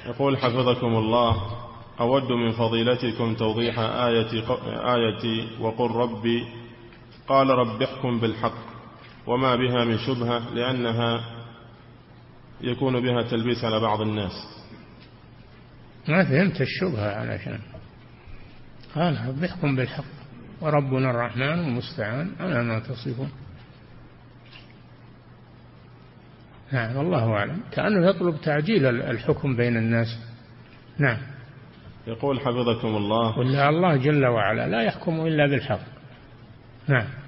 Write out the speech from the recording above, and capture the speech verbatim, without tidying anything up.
يقول حفظكم الله: أود من فضيلتكم توضيح آية, آية وقل ربي قال رب احكم بالحق، وما بها من شبهة، لأنها يكون بها تلبيس على بعض الناس. ما فهمت الشبهة. علشان قال رب احكم بالحق وربنا الرحمن المستعان على ما تصفون. نعم والله أعلم، كأنه يطلب تعجيل الحكم بين الناس. نعم. يقول حفظكم الله: ولا الله جل وعلا لا يحكم إلا بالحق. نعم.